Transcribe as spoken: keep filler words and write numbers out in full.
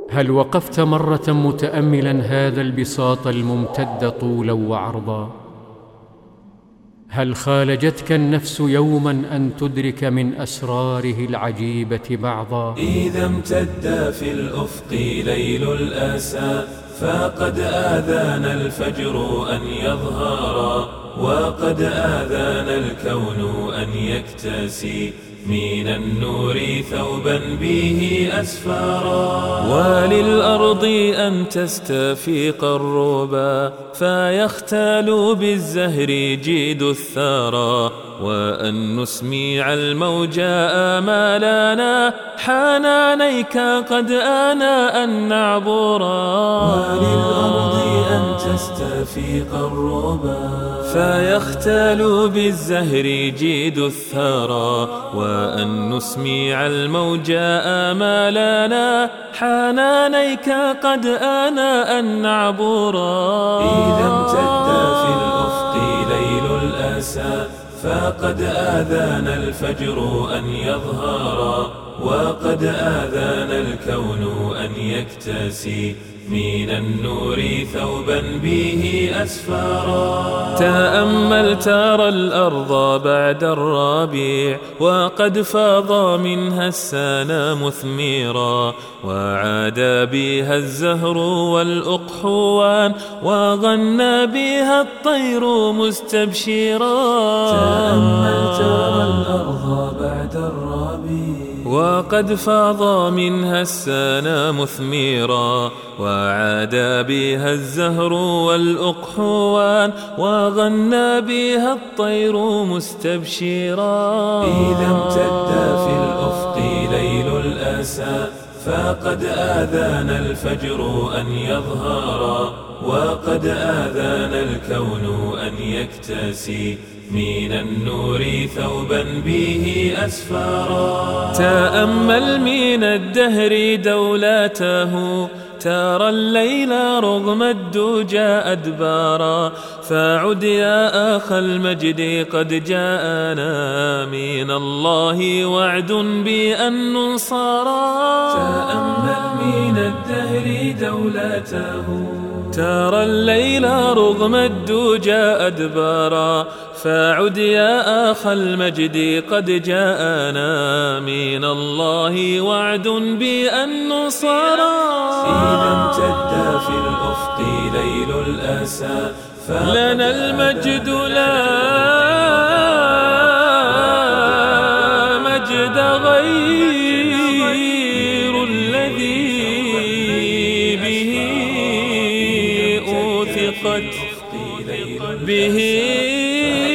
هل وقفت مرة متأملا هذا البساط الممتد طولا وعرضا؟ هل خالجتك النفس يوما أن تدرك من أسراره العجيبة بعضا؟ إذا امتد في الأفق ليل الأسى فقد آذان الفجر أن يظهرا، وقد آذان الكون أن يكتسي من النور ثوبا به أسفارا، وللأرض أن تستفيق الربا فيختال بالزهر جيد الثرى، وأن نسميع الموجى آمالنا حنانيك قد آنا أن نعبرا، وللأرض أن تستفيق الربا فيختال بالزهر جيد الثرى، وأن نسميع الموجى آمالنا حنانيك قد آنا أن نعبرا. إذا امتد في الأفق ليل الأسى فقد آذان الفجر أن يظهرا، وقد آذان الكون أن يكتسي من النور ثوبا به أسفارا. تأمل ترى الأرض بعد الربيع وقد فاض منها السنا مثمرا، وعاد بها الزهر والأقحوان وغنى بها الطير مستبشرا. تأمل ترى الأرض بعد الربيع وقد فاض منها السنا مثمرا، وعاد بها الزهر والأقحوان وغنى بها الطير مستبشرا. إذا امتد في الأفق ليل الأسى فقد آذان الفجر أن يظهرا، وقد آذان الكون أن يكتسي من النور ثوبا به أسفارا. تأمل من الدهر دولته ترى الليل رغم الدجى أدبارا، فعد يا أخ المجد قد جاءنا من الله وعد بأن ننصرا. تأمل من الدهر دولته ترى الليل رغم الدجى أدبارا، فعد يا أخ المجد قد جاءنا من الله وعد بأن ننصرا. إذا امتد في الأفق ليل الأسى لنا المجد لا مجد غير الذي به أوثقت به